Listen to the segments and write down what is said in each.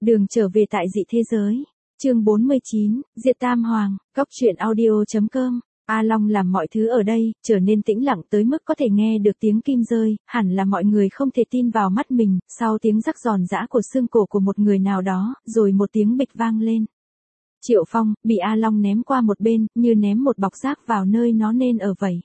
Đường trở về tại dị thế giới. Chương 49, Diệt Tam Hoàng, Góc truyện audio.com. A Long làm mọi thứ ở đây, trở nên tĩnh lặng tới mức có thể nghe được tiếng kim rơi, hẳn là mọi người không thể tin vào mắt mình, sau tiếng rắc giòn giã của xương cổ của một người nào đó, rồi một tiếng bịch vang lên. Triệu Phong, bị A Long ném qua một bên, như ném một bọc rác vào nơi nó nên ở vậy.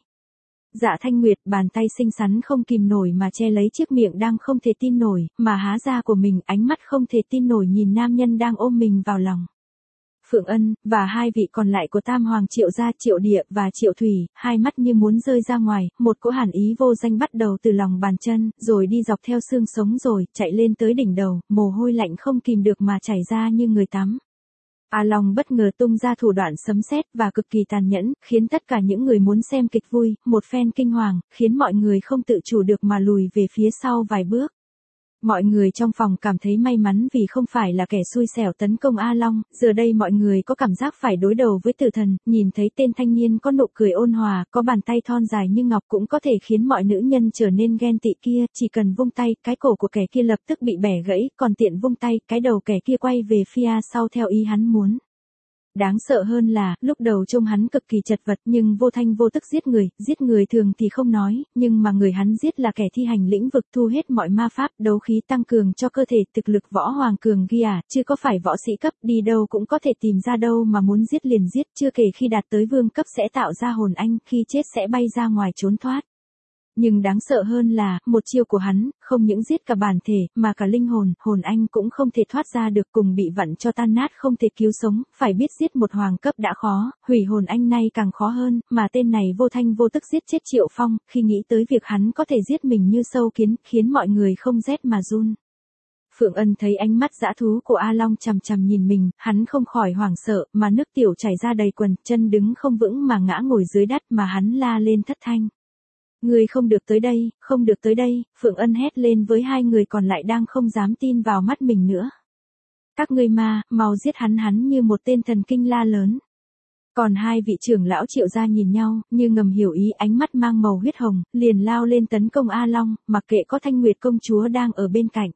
Dạ Thanh Nguyệt, bàn tay xinh xắn không kìm nổi mà che lấy chiếc miệng đang không thể tin nổi, mà há ra của mình, ánh mắt không thể tin nổi nhìn nam nhân đang ôm mình vào lòng. Phượng Ân, và hai vị còn lại của Tam Hoàng Triệu gia, Triệu Địa và Triệu Thủy, hai mắt như muốn rơi ra ngoài, một cỗ hàn ý vô danh bắt đầu từ lòng bàn chân, rồi đi dọc theo xương sống rồi, chạy lên tới đỉnh đầu, mồ hôi lạnh không kìm được mà chảy ra như người tắm. A Long bất ngờ tung ra thủ đoạn sấm sét và cực kỳ tàn nhẫn, khiến tất cả những người muốn xem kịch vui, một phen kinh hoàng, khiến mọi người không tự chủ được mà lùi về phía sau vài bước. Mọi người trong phòng cảm thấy may mắn vì không phải là kẻ xui xẻo tấn công A Long, giờ đây mọi người có cảm giác phải đối đầu với tử thần, nhìn thấy tên thanh niên có nụ cười ôn hòa, có bàn tay thon dài như ngọc cũng có thể khiến mọi nữ nhân trở nên ghen tị kia, chỉ cần vung tay, cái cổ của kẻ kia lập tức bị bẻ gãy, còn tiện vung tay, cái đầu kẻ kia quay về phía sau theo ý hắn muốn. Đáng sợ hơn là, lúc đầu trông hắn cực kỳ chật vật nhưng vô thanh vô tức giết người thường thì không nói, nhưng mà người hắn giết là kẻ thi hành lĩnh vực thu hết mọi ma pháp, đấu khí tăng cường cho cơ thể, thực lực võ hoàng cường ghi chứ có phải võ sĩ cấp, đi đâu cũng có thể tìm ra đâu mà muốn giết liền giết, chưa kể khi đạt tới vương cấp sẽ tạo ra hồn anh, khi chết sẽ bay ra ngoài trốn thoát. Nhưng đáng sợ hơn là, một chiêu của hắn, không những giết cả bản thể, mà cả linh hồn, hồn anh cũng không thể thoát ra được, cùng bị vặn cho tan nát không thể cứu sống, phải biết giết một hoàng cấp đã khó, hủy hồn anh nay càng khó hơn, mà tên này vô thanh vô tức giết chết Triệu Phong, khi nghĩ tới việc hắn có thể giết mình như sâu kiến, khiến mọi người không rét mà run. Phượng Ân thấy ánh mắt dã thú của A Long chằm chằm nhìn mình, hắn không khỏi hoảng sợ, mà nước tiểu chảy ra đầy quần, chân đứng không vững mà ngã ngồi dưới đất mà hắn la lên thất thanh. Ngươi không được tới đây, không được tới đây, Phượng Ân hét lên với hai người còn lại đang không dám tin vào mắt mình nữa. Các ngươi ma, mau giết hắn như một tên thần kinh la lớn. Còn hai vị trưởng lão Triệu gia nhìn nhau, như ngầm hiểu ý, ánh mắt mang màu huyết hồng, liền lao lên tấn công A Long, mặc kệ có Thanh Nguyệt công chúa đang ở bên cạnh.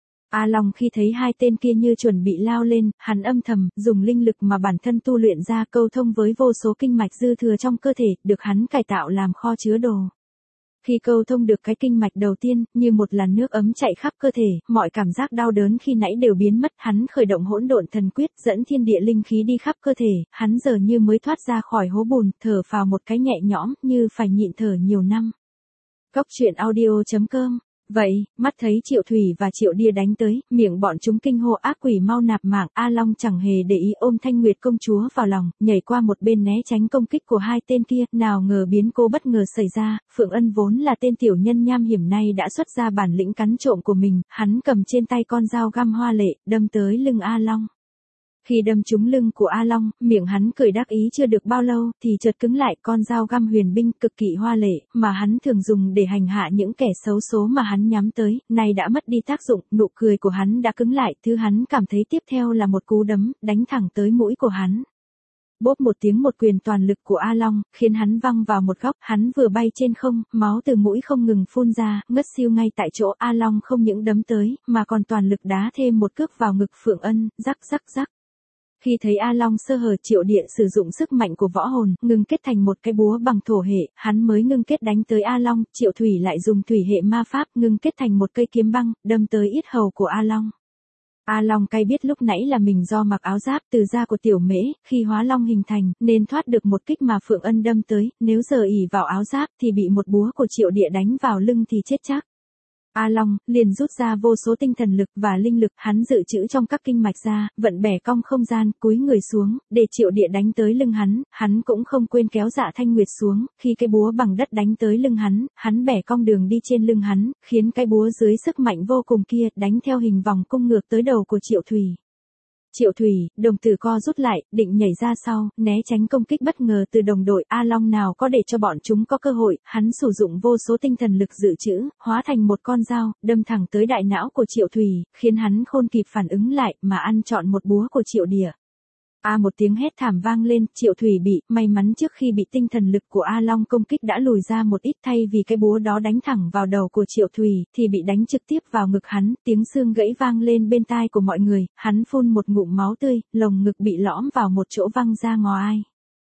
A Long khi thấy hai tên kia như chuẩn bị lao lên, hắn âm thầm, dùng linh lực mà bản thân tu luyện ra câu thông với vô số kinh mạch dư thừa trong cơ thể, được hắn cải tạo làm kho chứa đồ. Khi câu thông được cái kinh mạch đầu tiên, như một làn nước ấm chạy khắp cơ thể, mọi cảm giác đau đớn khi nãy đều biến mất, hắn khởi động hỗn độn thần quyết, dẫn thiên địa linh khí đi khắp cơ thể, hắn giờ như mới thoát ra khỏi hố bùn, thở phào một cái nhẹ nhõm, như phải nhịn thở nhiều năm. Góc truyện audio.com. Vậy, mắt thấy Triệu Thủy và Triệu Địa đánh tới, miệng bọn chúng kinh hô ác quỷ mau nạp mạng, A Long chẳng hề để ý ôm Thanh Nguyệt công chúa vào lòng, nhảy qua một bên né tránh công kích của hai tên kia, nào ngờ biến cố bất ngờ xảy ra, Phượng Ân vốn là tên tiểu nhân nham hiểm này đã xuất ra bản lĩnh cắn trộm của mình, hắn cầm trên tay con dao găm hoa lệ, đâm tới lưng A Long. Khi đâm trúng lưng của A Long, miệng hắn cười đắc ý chưa được bao lâu, thì chợt cứng lại, con dao găm huyền binh cực kỳ hoa lệ, mà hắn thường dùng để hành hạ những kẻ xấu số mà hắn nhắm tới, nay đã mất đi tác dụng, nụ cười của hắn đã cứng lại, thứ hắn cảm thấy tiếp theo là một cú đấm, đánh thẳng tới mũi của hắn. Bốp một tiếng, một quyền toàn lực của A Long, khiến hắn văng vào một góc, hắn vừa bay trên không, máu từ mũi không ngừng phun ra, ngất xiu ngay tại chỗ. A Long không những đấm tới, mà còn toàn lực đá thêm một cước vào ngực Phượng Ân, rắc rắc rắc. Khi thấy A Long sơ hở, Triệu Địa sử dụng sức mạnh của võ hồn, ngưng kết thành một cái búa bằng thổ hệ, hắn mới ngưng kết đánh tới A Long, Triệu Thủy lại dùng thủy hệ ma pháp, ngưng kết thành một cây kiếm băng, đâm tới yết hầu của A Long. A Long cay biết lúc nãy là mình do mặc áo giáp từ da của tiểu mễ, khi hóa long hình thành, nên thoát được một kích mà Phượng Ân đâm tới, nếu giờ ỷ vào áo giáp thì bị một búa của Triệu Địa đánh vào lưng thì chết chắc. A Long liền rút ra vô số tinh thần lực và linh lực, hắn dự trữ trong các kinh mạch ra, vận bẻ cong không gian, cúi người xuống, để Triệu Địa đánh tới lưng hắn cũng không quên kéo Dạ Thanh Nguyệt xuống, khi cái búa bằng đất đánh tới lưng hắn bẻ cong đường đi trên lưng hắn, khiến cái búa dưới sức mạnh vô cùng kia, đánh theo hình vòng cung ngược tới đầu của Triệu Thủy. Triệu Thủy, đồng tử co rút lại, định nhảy ra sau, né tránh công kích bất ngờ từ đồng đội. A Long nào có để cho bọn chúng có cơ hội, hắn sử dụng vô số tinh thần lực dự trữ, hóa thành một con dao, đâm thẳng tới đại não của Triệu Thủy, khiến hắn khôn kịp phản ứng lại, mà ăn trọn một búa của Triệu Địa. Một tiếng hét thảm vang lên, Triệu Thủy bị, may mắn trước khi bị tinh thần lực của A Long công kích đã lùi ra một ít, thay vì cái búa đó đánh thẳng vào đầu của Triệu Thủy, thì bị đánh trực tiếp vào ngực hắn, tiếng xương gãy vang lên bên tai của mọi người, hắn phun một ngụm máu tươi, lồng ngực bị lõm vào một chỗ văng ra ngoài.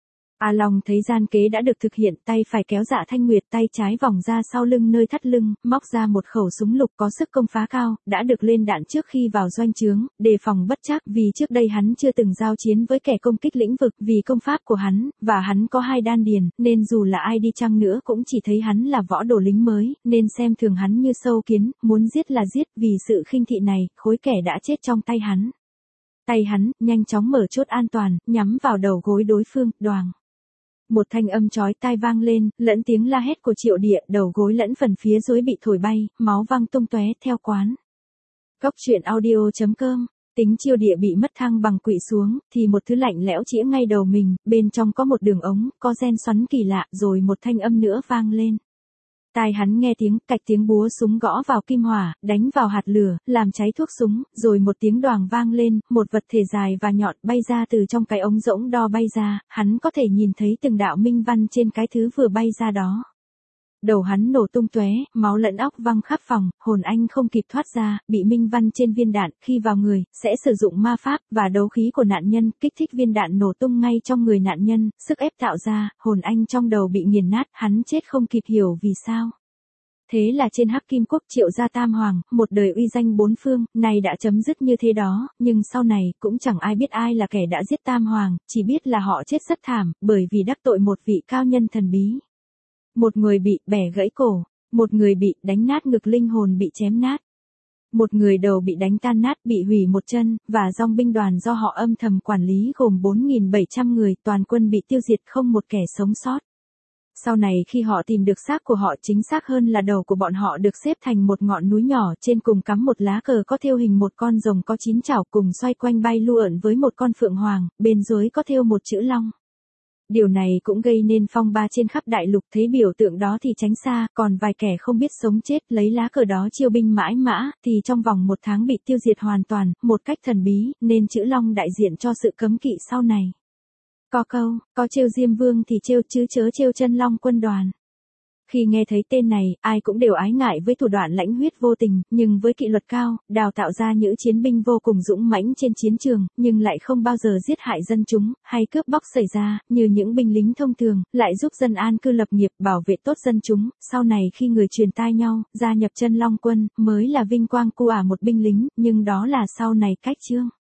A Long thấy gian kế đã được thực hiện, tay phải kéo Dạ Thanh Nguyệt, tay trái vòng ra sau lưng nơi thắt lưng, móc ra một khẩu súng lục có sức công phá cao, đã được lên đạn trước khi vào doanh trướng, đề phòng bất trắc, vì trước đây hắn chưa từng giao chiến với kẻ công kích lĩnh vực, vì công pháp của hắn, và hắn có 2 đan điền, nên dù là ai đi chăng nữa cũng chỉ thấy hắn là võ đồ lính mới, nên xem thường hắn như sâu kiến, muốn giết là giết, vì sự khinh thị này, khối kẻ đã chết trong tay hắn. Tay hắn, nhanh chóng mở chốt an toàn, nhắm vào đầu gối đối phương, đoàng. Một thanh âm chói tai vang lên, lẫn tiếng la hét của Triệu Địa, đầu gối lẫn phần phía dưới bị thổi bay, máu văng tung tóe theo quán. Góc truyện audio.com. Tính Triệu Địa bị mất thăng bằng quỵ xuống, thì một thứ lạnh lẽo chĩa ngay đầu mình, bên trong có một đường ống, có ren xoắn kỳ lạ, rồi một thanh âm nữa vang lên. Tai hắn nghe tiếng cạch, tiếng búa súng gõ vào kim hỏa, đánh vào hạt lửa, làm cháy thuốc súng, rồi một tiếng đoàng vang lên, một vật thể dài và nhọn bay ra từ trong cái ống rỗng đo bay ra, hắn có thể nhìn thấy từng đạo minh văn trên cái thứ vừa bay ra đó. Đầu hắn nổ tung tóe, máu lẫn óc văng khắp phòng, hồn anh không kịp thoát ra, bị minh văn trên viên đạn, khi vào người, sẽ sử dụng ma pháp, và đấu khí của nạn nhân, kích thích viên đạn nổ tung ngay trong người nạn nhân, sức ép tạo ra, hồn anh trong đầu bị nghiền nát, hắn chết không kịp hiểu vì sao. Thế là trên Hắc Kim Quốc Triệu gia Tam Hoàng, một đời uy danh 4 phương, này đã chấm dứt như thế đó, nhưng sau này, cũng chẳng ai biết ai là kẻ đã giết Tam Hoàng, chỉ biết là họ chết rất thảm, bởi vì đắc tội một vị cao nhân thần bí. Một người bị bẻ gãy cổ, một người bị đánh nát ngực, linh hồn bị chém nát. Một người đầu bị đánh tan nát, bị hủy một chân, và dòng binh đoàn do họ âm thầm quản lý gồm 4.700 người, toàn quân bị tiêu diệt, không một kẻ sống sót. Sau này khi họ tìm được xác của họ, chính xác hơn là đầu của bọn họ được xếp thành một ngọn núi nhỏ, trên cùng cắm một lá cờ có thêu hình một con rồng có 9 chảo cùng xoay quanh bay lượn với một con phượng hoàng, bên dưới có thêu một chữ long. Điều này cũng gây nên phong ba trên khắp đại lục, thấy biểu tượng đó thì tránh xa, còn vài kẻ không biết sống chết lấy lá cờ đó chiêu binh mãi mã, thì trong vòng 1 tháng bị tiêu diệt hoàn toàn, một cách thần bí, nên chữ long đại diện cho sự cấm kỵ sau này. Có câu, có trêu Diêm Vương thì trêu chứ chớ trêu Chân Long quân đoàn. Khi nghe thấy tên này, ai cũng đều ái ngại với thủ đoạn lãnh huyết vô tình, nhưng với kỷ luật cao, đào tạo ra những chiến binh vô cùng dũng mãnh trên chiến trường, nhưng lại không bao giờ giết hại dân chúng, hay cướp bóc xảy ra, như những binh lính thông thường, lại giúp dân an cư lập nghiệp, bảo vệ tốt dân chúng. Sau này khi người truyền tai nhau, gia nhập Chân Long quân, mới là vinh quang của một binh lính, nhưng đó là sau này cách chương.